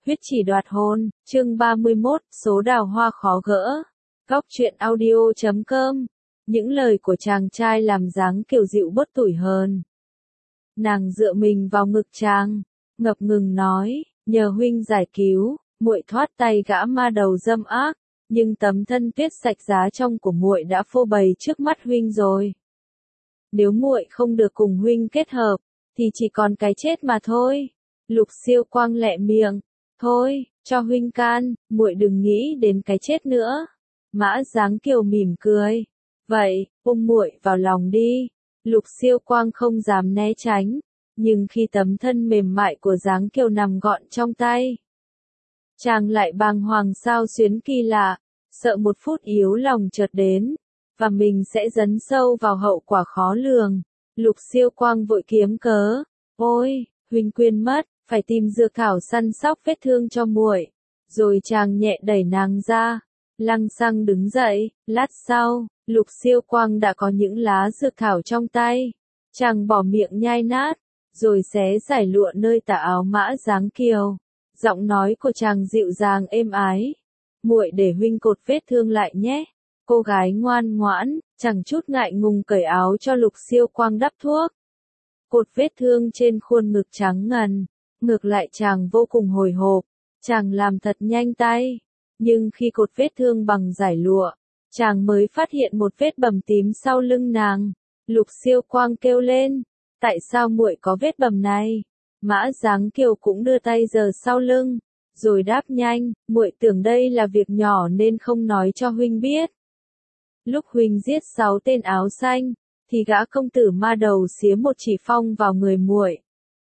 Huyết chỉ đoạt hồn, chương 31, số đào hoa khó gỡ. Góc truyện audio.com. Những lời của chàng trai làm dáng Kiều dịu bớt tủi hờn. Nàng dựa mình vào ngực chàng, ngập ngừng nói, nhờ huynh giải cứu, muội thoát tay gã ma đầu dâm ác, nhưng tấm thân tuyết sạch giá trong của muội đã phô bày trước mắt huynh rồi. Nếu muội không được cùng huynh kết hợp, thì chỉ còn cái chết mà thôi. Lục Siêu Quang lẹ miệng, thôi, cho huynh can, muội đừng nghĩ đến cái chết nữa. Mã Giáng Kiều mỉm cười, vậy, ôm muội vào lòng đi. Lục Siêu Quang không dám né tránh, nhưng khi tấm thân mềm mại của Giáng Kiều nằm gọn trong tay, chàng lại bàng hoàng sao xuyến kỳ lạ, sợ một phút yếu lòng chợt đến, và mình sẽ dấn sâu vào hậu quả khó lường. Lục Siêu Quang vội kiếm cớ, ôi, huynh quên mất, phải tìm dược thảo săn sóc vết thương cho muội. Rồi chàng nhẹ đẩy nàng ra, lăng xăng đứng dậy, lát sau, Lục Siêu Quang đã có những lá dược thảo trong tay. Chàng bỏ miệng nhai nát, rồi xé giải lụa nơi tà áo Mã Giáng Kiều. Giọng nói của chàng dịu dàng êm ái, muội để huynh cột vết thương lại nhé. Cô gái ngoan ngoãn, chẳng chút ngại ngùng cởi áo cho Lục Siêu Quang đắp thuốc. Cột vết thương trên khuôn ngực trắng ngần, ngược lại chàng vô cùng hồi hộp, chàng làm thật nhanh tay. Nhưng khi cột vết thương bằng giải lụa, chàng mới phát hiện một vết bầm tím sau lưng nàng. Lục Siêu Quang kêu lên, tại sao muội có vết bầm này? Mã Giáng Kiều cũng đưa tay giơ sau lưng, rồi đáp nhanh, muội tưởng đây là việc nhỏ nên không nói cho huynh biết. Lúc huynh giết 6 tên áo xanh, thì gã công tử ma đầu xía một chỉ phong vào người muội.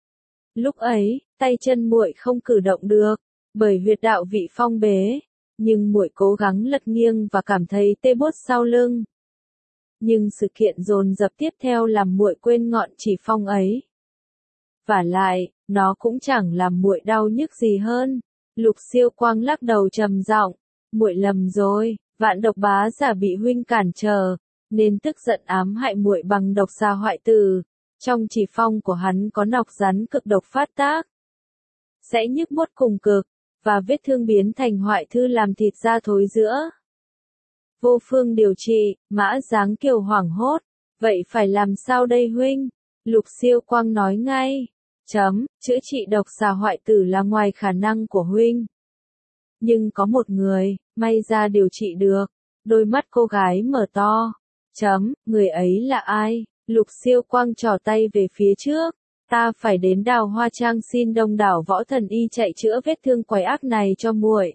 Lúc ấy, tay chân muội không cử động được, bởi huyệt đạo vị phong bế, nhưng muội cố gắng lật nghiêng và cảm thấy tê buốt sau lưng. Nhưng sự kiện dồn dập tiếp theo làm muội quên ngọn chỉ phong ấy. Vả lại, nó cũng chẳng làm muội đau nhức gì hơn. Lục Siêu Quang lắc đầu trầm giọng, muội lầm rồi, Vạn Độc bá giả bị huynh cản trở, nên tức giận ám hại muội bằng độc xà hoại tử. Trong chỉ phong của hắn có nọc rắn cực độc phát tác, sẽ nhức buốt cùng cực, và vết thương biến thành hoại thư làm thịt da thối rữa. Vô phương điều trị, Mã Giáng Kiều hoảng hốt, vậy phải làm sao đây huynh? Lục Siêu Quang nói ngay, chữa trị độc xà hoại tử là ngoài khả năng của huynh. Nhưng có một người, may ra điều trị được. Đôi mắt cô gái mở to, người ấy là ai? Lục Siêu Quang trỏ tay về phía trước, ta phải đến Đào Hoa Trang xin Đông đảo võ thần y chạy chữa vết thương quái ác này cho muội.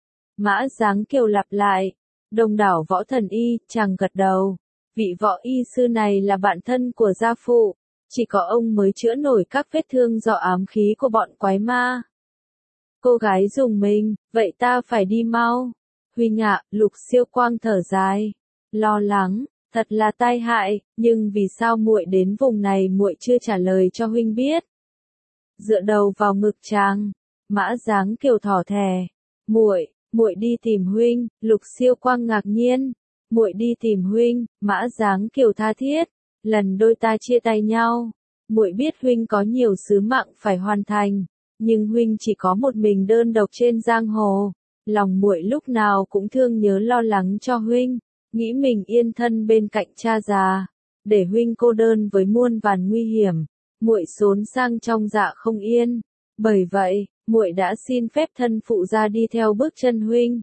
Mã Giáng Kiều lặp lại, Đông đảo võ thần y, chàng gật đầu. Vị võ y sư này là bạn thân của gia phụ, chỉ có ông mới chữa nổi các vết thương do ám khí của bọn quái ma. Cô gái rùng mình, vậy ta phải đi mau. Huynh ạ, Lục Siêu Quang thở dài, lo lắng, thật là tai hại, nhưng vì sao muội đến vùng này muội chưa trả lời cho huynh biết? Dựa đầu vào ngực chàng, Mã Giáng Kiều thỏ thẻ, muội đi tìm huynh. Lục Siêu Quang ngạc nhiên, muội đi tìm huynh? Mã Giáng Kiều tha thiết, lần đôi ta chia tay nhau, muội biết huynh có nhiều sứ mạng phải hoàn thành, nhưng huynh chỉ có một mình đơn độc trên giang hồ, lòng muội lúc nào cũng thương nhớ lo lắng cho huynh, nghĩ mình yên thân bên cạnh cha già, để huynh cô đơn với muôn vàn nguy hiểm, muội xốn sang trong dạ không yên, bởi vậy, muội đã xin phép thân phụ ra đi theo bước chân huynh.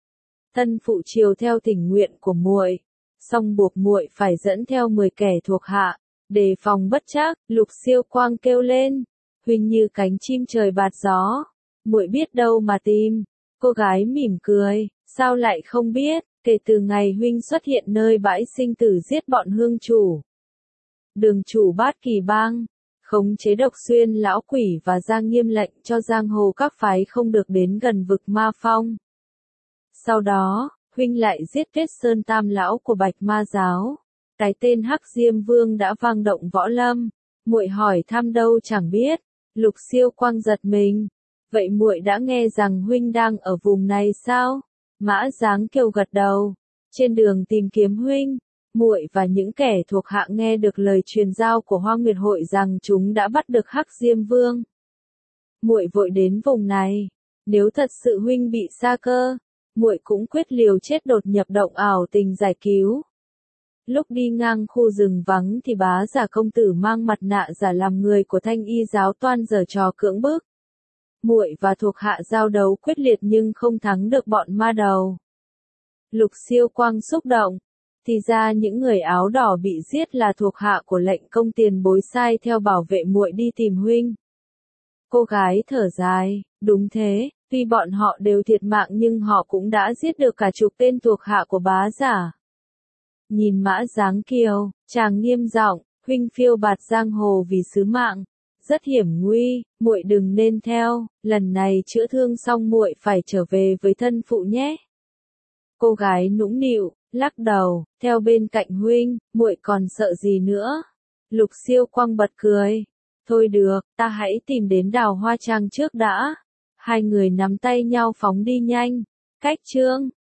Thân phụ chiều theo thỉnh nguyện của muội, song buộc muội phải dẫn theo 10 kẻ thuộc hạ, đề phòng bất trắc. Lục Siêu Quang kêu lên, huynh như cánh chim trời bạt gió, muội biết đâu mà tìm. Cô gái mỉm cười, sao lại không biết, kể từ ngày huynh xuất hiện nơi bãi sinh tử giết bọn hương chủ, đường chủ Bát Kỳ Bang, khống chế Độc Xuyên lão quỷ và ra nghiêm lệnh cho giang hồ các phái không được đến gần vực ma phong. Sau đó, huynh lại giết Tuyết Sơn Tam lão của Bạch Ma giáo. Cái tên Hắc Diêm Vương đã vang động võ lâm. Muội hỏi thăm đâu chẳng biết. Lục Siêu Quang giật mình. Vậy muội đã nghe rằng huynh đang ở vùng này sao? Mã Giáng Kiều gật đầu. Trên đường tìm kiếm huynh, muội và những kẻ thuộc hạ nghe được lời truyền giao của Hoa Nguyệt hội rằng chúng đã bắt được Hắc Diêm Vương. Muội vội đến vùng này, Nếu thật sự huynh bị sa cơ, muội cũng quyết liều chết đột nhập động ảo tình giải cứu. Lúc đi ngang khu rừng vắng thì bá giả công tử mang mặt nạ giả làm người của Thanh Y giáo toan giở trò cưỡng bức. Muội và thuộc hạ giao đấu quyết liệt nhưng không thắng được bọn ma đầu. Lục Siêu Quang xúc động, thì ra những người áo đỏ bị giết là thuộc hạ của lệnh công tiền bối sai theo bảo vệ muội đi tìm huynh. Cô gái thở dài, đúng thế, tuy bọn họ đều thiệt mạng nhưng họ cũng đã giết được cả chục tên thuộc hạ của bá giả. Nhìn Mã Giáng Kiều, chàng nghiêm giọng, huynh phiêu bạt giang hồ vì sứ mạng, rất hiểm nguy, muội đừng nên theo, lần này chữa thương xong muội phải trở về với thân phụ nhé. Cô gái nũng nịu, lắc đầu, theo bên cạnh huynh, muội còn sợ gì nữa? Lục Siêu Quang bật cười. Thôi được, ta hãy tìm đến Đào Hoa Trang trước đã. Hai người nắm tay nhau phóng đi nhanh. Cách chương